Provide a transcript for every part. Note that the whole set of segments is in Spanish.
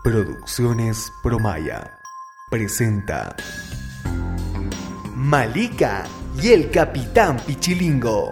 Producciones Promaya presenta Malika y el Capitán Pichilingo.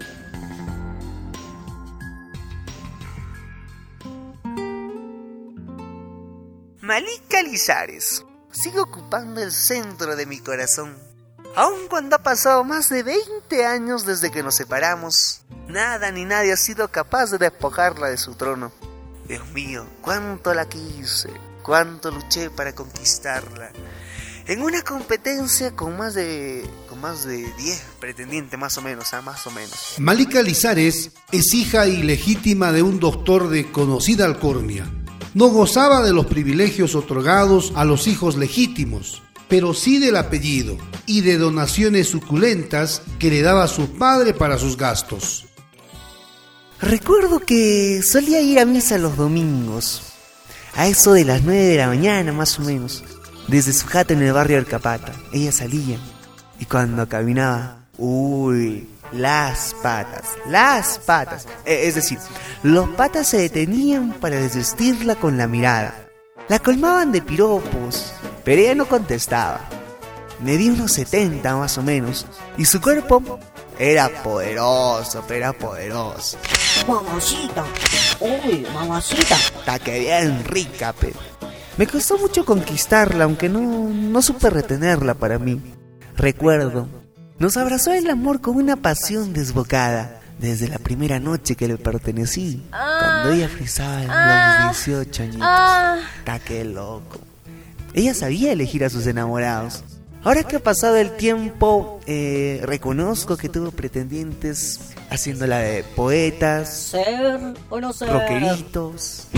Malika Lizares sigue ocupando el centro de mi corazón. Aun cuando ha pasado más de 20 años desde que nos separamos, nada ni nadie ha sido capaz de despojarla de su trono. Dios mío, cuánto la quise, cuánto luché para conquistarla. En una competencia con más de 10 pretendientes, más o menos. Malika Lizares es hija ilegítima de un doctor de conocida alcurnia. No gozaba de los privilegios otorgados a los hijos legítimos, pero sí del apellido y de donaciones suculentas que le daba su padre para sus gastos. Recuerdo que solía ir a misa los domingos, a eso de las 9 de la mañana más o menos, desde su jato en el barrio Arcapata. Ella salía y cuando caminaba, las patas, es decir, los patas se detenían para desvestirla con la mirada. La colmaban de piropos, pero ella no contestaba. Medía unos 70 más o menos, y su cuerpo era poderoso. Mamacita, mamacita. Está que bien rica, pero me costó mucho conquistarla, aunque no supe retenerla para mí. Recuerdo, nos abrazó el amor con una pasión desbocada, desde la primera noche que le pertenecí, cuando ella frisaba los 18 añitos. Está que loco. Ella sabía elegir a sus enamorados. Ahora que ha pasado el tiempo, reconozco que tuvo pretendientes haciéndola de poetas, Ser o no ser. rockeritos,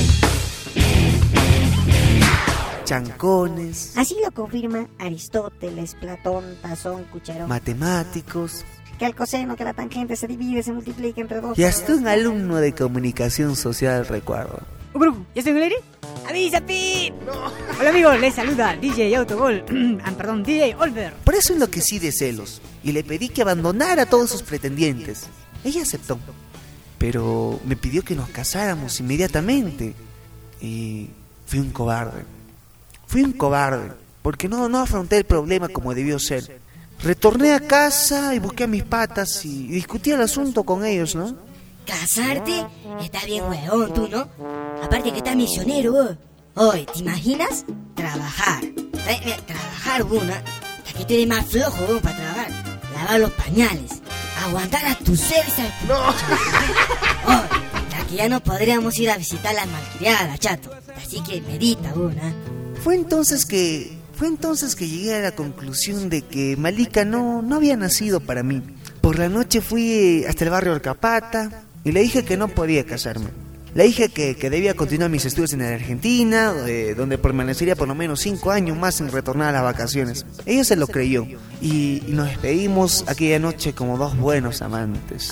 chancones, Así lo confirma Aristóteles, Platón, Tazón, Cucharón. matemáticos Que el coseno, que la tangente se divide, se multiplica entre dos. y hasta un alumno de comunicación social, recuerdo. Brujo, ¿ya estoy en el aire? ¡Avisa, Pip! No. Hola amigos, les saluda DJ Autogol. DJ Olver. Por eso enloquecí de celos y le pedí que abandonara a todos sus pretendientes. Ella aceptó, pero me pidió que nos casáramos inmediatamente. Y fui un cobarde, porque no afronté el problema como debió ser. Retorné a casa y busqué a mis patas y discutí el asunto con ellos, ¿no? ¿Casarte? Está bien, huevón, tú, ¿no? Aparte que estás misionero, vos. Oye, ¿te imaginas? Trabajar, una. Que tú eres más flojo, vos, para trabajar. Lavar los pañales. Aguantar a tu cerza. ¡No! Oye, que ya no podríamos ir a visitar las malcriadas, chato. Así que medita, vos, ¿no? Fue entonces que llegué a la conclusión de que Malika no había nacido para mí. Por la noche fui hasta el barrio Arcapata y le dije que no podía casarme. Le dije que debía continuar mis estudios en Argentina, donde permanecería por lo menos 5 años más sin retornar a las vacaciones. Ella se lo creyó y nos despedimos aquella noche como dos buenos amantes.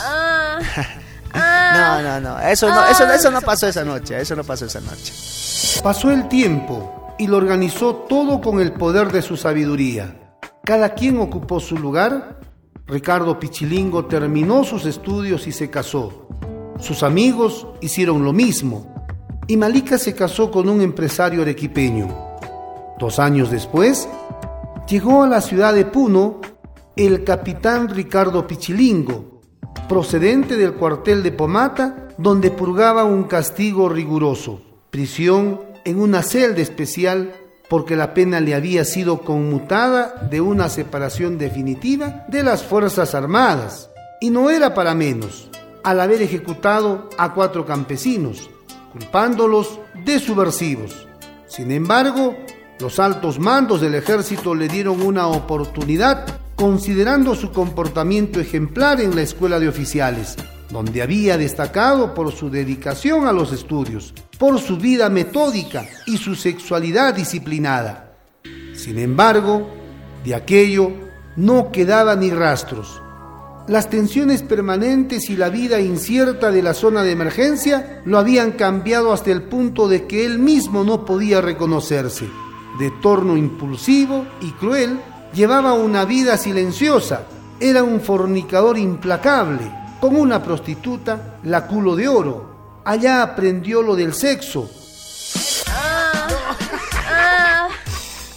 No, eso no pasó esa noche. Pasó el tiempo y lo organizó todo con el poder de su sabiduría. Cada quien ocupó su lugar. Ricardo Pichilingo terminó sus estudios y se casó. Sus amigos hicieron lo mismo. Y Malika se casó con un empresario arequipeño. 2 años después, llegó a la ciudad de Puno el capitán Ricardo Pichilingo, procedente del cuartel de Pomata, donde purgaba un castigo riguroso, prisión en una celda especial, porque la pena le había sido conmutada de una separación definitiva de las Fuerzas Armadas. Y no era para menos, al haber ejecutado a 4 campesinos, culpándolos de subversivos. Sin embargo, los altos mandos del ejército le dieron una oportunidad, considerando su comportamiento ejemplar en la escuela de oficiales, donde había destacado por su dedicación a los estudios, por su vida metódica y su sexualidad disciplinada. Sin embargo, de aquello no quedaba ni rastros. Las tensiones permanentes y la vida incierta de la zona de emergencia lo habían cambiado hasta el punto de que él mismo no podía reconocerse. De torno impulsivo y cruel, llevaba una vida silenciosa. Era un fornicador implacable. Con una prostituta, la culo de oro. Allá aprendió lo del sexo.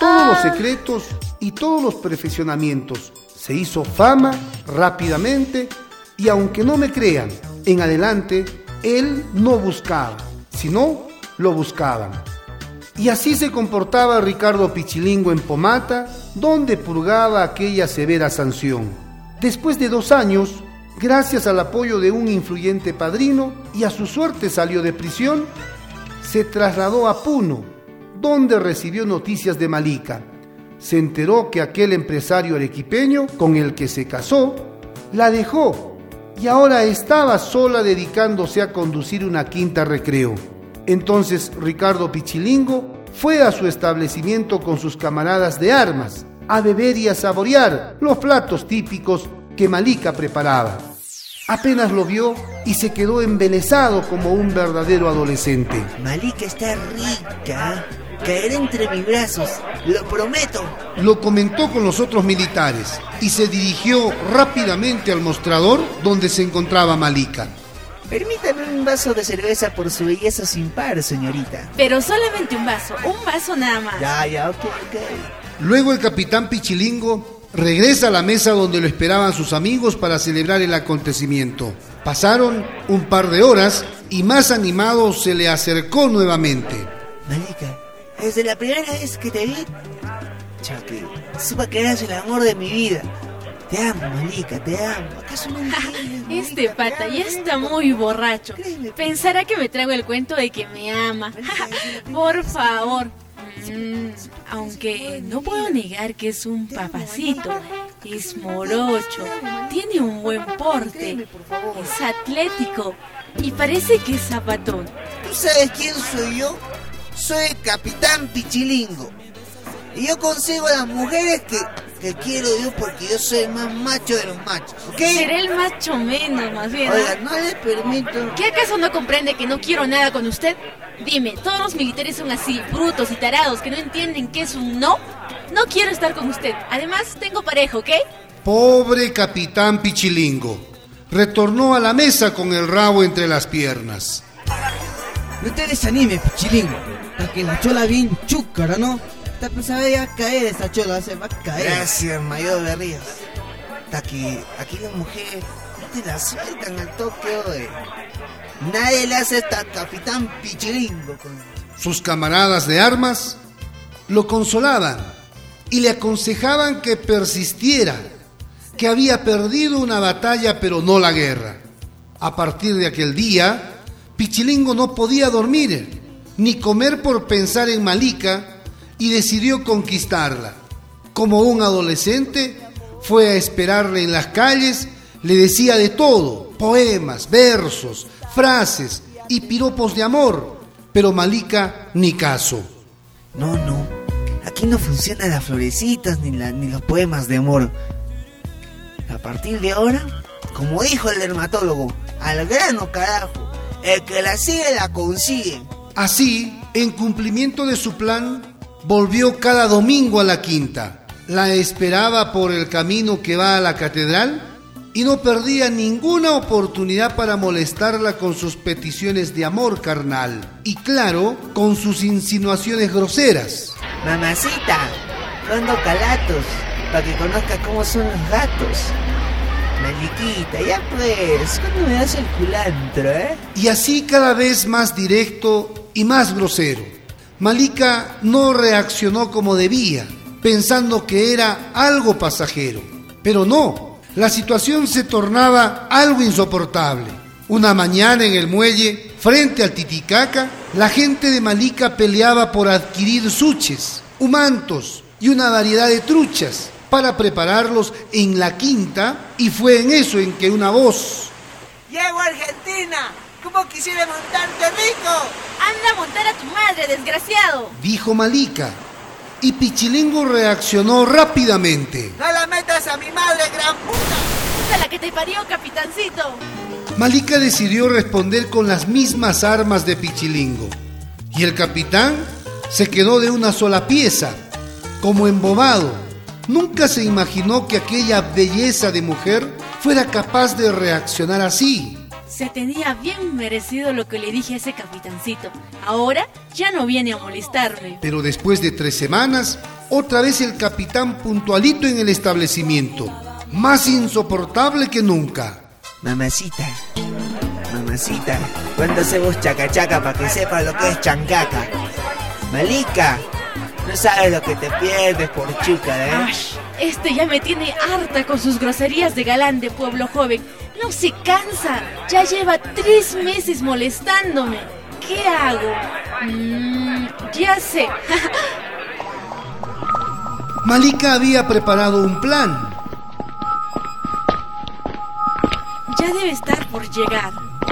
todos los secretos y todos los perfeccionamientos. Se hizo fama rápidamente y aunque no me crean, en adelante él no buscaba, sino lo buscaban. Y así se comportaba Ricardo Pichilingo en Pomata, donde purgaba aquella severa sanción. Después de 2 años, gracias al apoyo de un influyente padrino y a su suerte salió de prisión, se trasladó a Puno, donde recibió noticias de Malika. Se enteró que aquel empresario arequipeño con el que se casó, la dejó y ahora estaba sola dedicándose a conducir una quinta recreo. Entonces Ricardo Pichilingo fue a su establecimiento con sus camaradas de armas, a beber y a saborear los platos típicos que Malika preparaba. Apenas lo vio y se quedó embelesado como un verdadero adolescente. Malika está rica. Caerá entre mis brazos, lo prometo. Lo comentó con los otros militares y se dirigió rápidamente al mostrador donde se encontraba Malika. Permítame un vaso de cerveza por su belleza sin par, señorita. Pero solamente un vaso nada más. Ya, ok. Luego el capitán Pichilingo regresa a la mesa donde lo esperaban sus amigos para celebrar el acontecimiento. Pasaron un par de horas y más animado se le acercó nuevamente. Malika, desde la primera vez que te vi, Chucky, supe que eras el amor de mi vida. Te amo, Malika, te amo. ¿Acaso no entiendes? Este pata ya está muy borracho. Pensará que me traigo el cuento de que me ama. Por favor. Aunque no puedo negar que es un papacito. Es morocho, tiene un buen porte, es atlético y parece que es zapatón. ¿Tú sabes quién soy yo? Soy el capitán Pichilingo. Y yo consigo a las mujeres que quiero yo porque yo soy el más macho de los machos, ¿ok? Seré el macho menos, más bien. Oiga, no le permito. ¿Qué acaso no comprende que no quiero nada con usted? Dime, ¿todos los militares son así, brutos y tarados, que no entienden qué es un no? No quiero estar con usted. Además, tengo pareja, ¿ok? Pobre capitán Pichilingo. Retornó a la mesa con el rabo entre las piernas. No te desanimes, Pichilingo. Hasta que la chola bien chúcara, ¿no? Esta pensaba ya caer esta chola, se va a caer. Gracias, mayor de Ríos. Hasta que aquí las mujeres no te la sueltan al toque hoy. Nadie le hace esta capitán Pichilingo. Sus camaradas de armas lo consolaban y le aconsejaban que persistiera, que había perdido una batalla pero no la guerra. A partir de aquel día, Pichilingo no podía dormir ni comer por pensar en Malika y decidió conquistarla. Como un adolescente, fue a esperarle en las calles, le decía de todo, poemas, versos, frases y piropos de amor, pero Malika ni caso. No, aquí no funcionan las florecitas ni los poemas de amor. A partir de ahora, como dijo el dermatólogo, al grano carajo, el que la sigue la consigue. Así, en cumplimiento de su plan, volvió cada domingo a la quinta. La esperaba por el camino que va a la catedral y no perdía ninguna oportunidad para molestarla con sus peticiones de amor carnal y, claro, con sus insinuaciones groseras. Mamacita, cuando calatos, para que conozca cómo son los gatos. Maliquita, ya pues, ¿cuándo me das el culantro, Y así cada vez más directo y más grosero. Malika no reaccionó como debía, pensando que era algo pasajero. Pero no, la situación se tornaba algo insoportable. Una mañana en el muelle, frente al Titicaca, la gente de Malika peleaba por adquirir suches, humantos y una variedad de truchas para prepararlos en la quinta, y fue en eso en que una voz: ¡Llego a Argentina! ¿Cómo quisiera montarte, rico? ¡Anda a montar a tu madre, desgraciado! dijo Malika, y Pichilingo reaccionó rápidamente. ¡No la metas a mi madre, gran puta! ¡Puta la que te parió, capitancito! Malika decidió responder con las mismas armas de Pichilingo, y el capitán se quedó de una sola pieza, como embobado. Nunca se imaginó que aquella belleza de mujer fuera capaz de reaccionar así. Se tenía bien merecido lo que le dije a ese capitancito. Ahora ya no viene a molestarme. Pero después de 3 semanas, otra vez el capitán puntualito en el establecimiento. Más insoportable que nunca. Mamacita, ¿cuándo hacemos chacachaca para que sepa lo que es chancaca? Malika, no sabes lo que te pierdes por chúcara, ¿eh? Ay, ya me tiene harta con sus groserías de galán de pueblo joven. No se cansa, ya lleva 3 meses molestándome. ¿Qué hago? Ya sé. Malika había preparado un plan. Ya debe estar por llegar.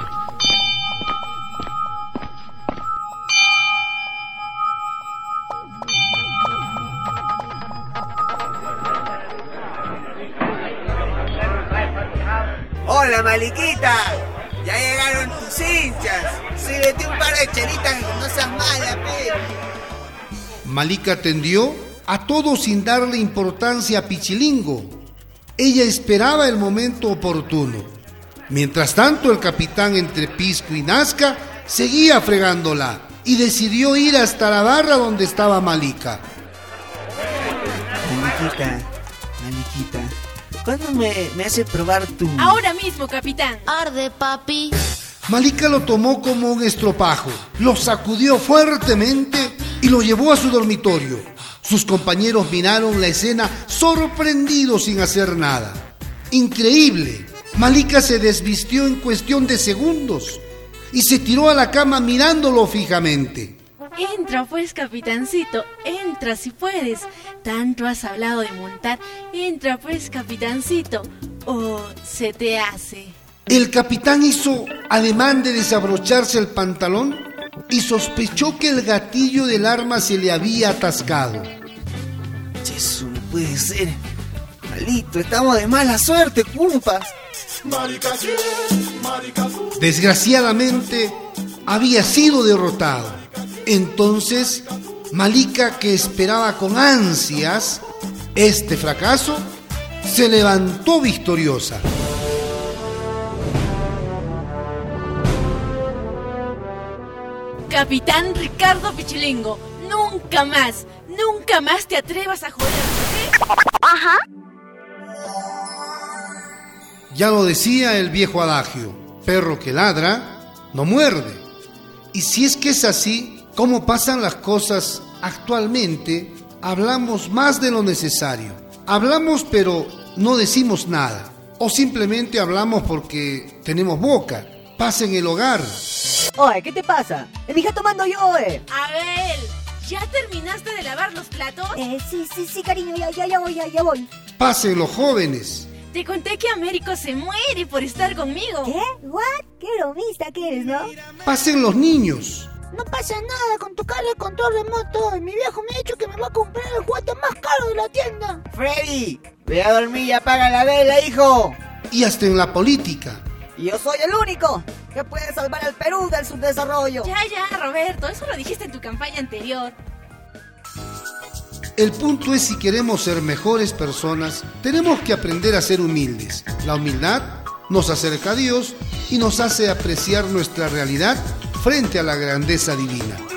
Hola, Maliquita, ya llegaron tus hinchas. Sírvete un par de chelitas, no seas mala, pe. Malika atendió a todos sin darle importancia a Pichilingo. Ella esperaba el momento oportuno. Mientras tanto, el capitán entre Pisco y Nazca seguía fregándola y decidió ir hasta la barra donde estaba Malika. Maliquita, ¿cuándo me hace probar tu...? Ahora mismo, capitán. Arde, papi. Malika lo tomó como un estropajo, lo sacudió fuertemente y lo llevó a su dormitorio. Sus compañeros miraron la escena sorprendidos sin hacer nada. ¡Increíble! Malika se desvistió en cuestión de segundos y se tiró a la cama mirándolo fijamente. Entra pues, capitancito, entra si puedes. Tanto has hablado de montar, entra pues, capitancito. ¿O se te hace? El capitán hizo ademán de desabrocharse el pantalón y sospechó que el gatillo del arma se le había atascado. Eso no puede ser. Malito, estamos de mala suerte, compas. Desgraciadamente, había sido derrotado. Entonces, Malika, que esperaba con ansias este fracaso, se levantó victoriosa. Capitán Ricardo Pichilingo, nunca más te atrevas a joder, ¿sí? Ajá. Ya lo decía el viejo adagio, perro que ladra, no muerde. Y si es que es así, ¿cómo pasan las cosas actualmente? Hablamos más de lo necesario. Hablamos pero no decimos nada. O simplemente hablamos porque tenemos boca. Paz en el hogar. Oye, ¿qué te pasa? Mi hija tomando yo, Abel, ¿ya terminaste de lavar los platos? Sí, cariño, ya voy. Paz en los jóvenes. Te conté que Américo se muere por estar conmigo. ¿Qué? ¿What? Qué bromista que eres, ¿no? Paz en los niños. No pasa nada con tocarle el control remoto. Mi viejo me ha dicho que me va a comprar el juguete más caro de la tienda. Freddy, ve a dormir y apaga la vela, hijo. Y hasta en la política. Y yo soy el único que puede salvar al Perú del subdesarrollo. Ya, Roberto, eso lo dijiste en tu campaña anterior. El punto es, si queremos ser mejores personas, tenemos que aprender a ser humildes. La humildad nos acerca a Dios y nos hace apreciar nuestra realidad frente a la grandeza divina.